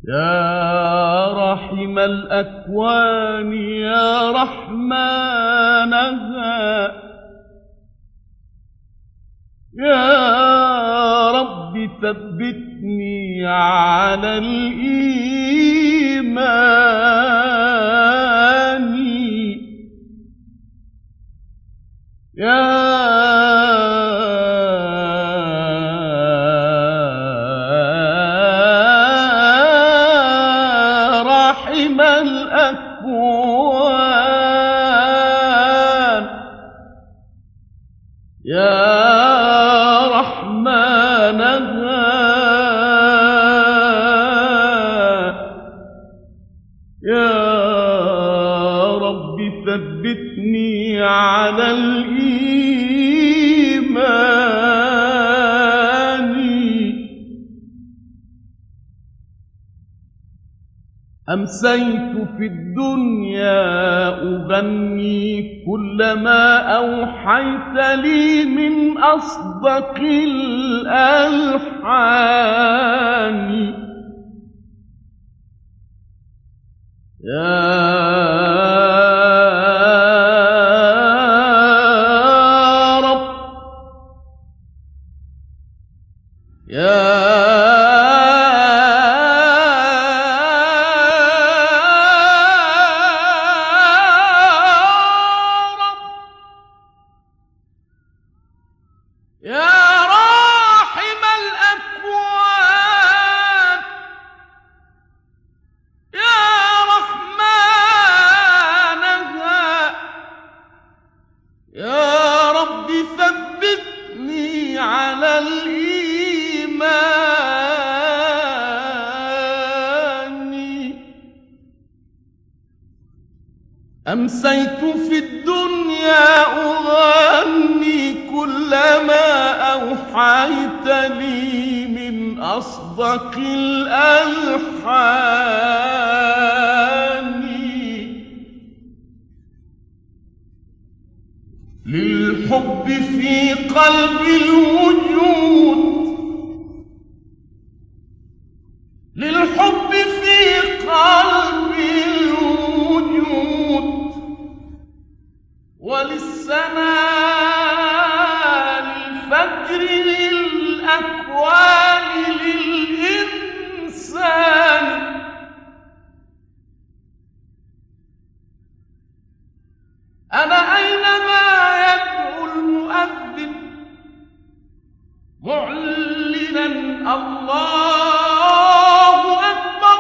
يا رحم الأكوان يا رحمانها، يا رب ثبتني على الإيمان، يا رحم الأكوان يا رحمانها، يا رب ثبتني على الإيمان. أمسيت في الدنيا أغني كلما أوحيت لي من أصدق الألحان، يا رب يا يا راحم الأكوان يا رحمانها، يا رب ثبتني على الإيمان. أمسيت في الدنيا أغني كلما أوحيت لي من أصدق الألحان، للحب في قلبي الوجود، للحب في قلبي الوجود، وللسماء الفجر للأكوان للإنسان. أنا أينما يدعو المؤذن معلنا الله أكبر،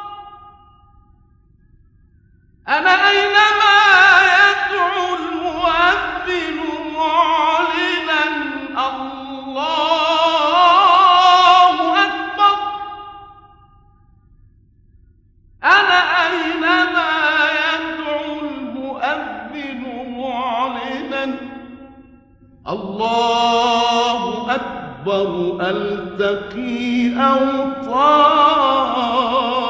أنا أينما يدعو المؤذن معلنا الله أكبر، أنا أينما يدعو المؤذن معلنا الله أكبر ألتقي أوطان.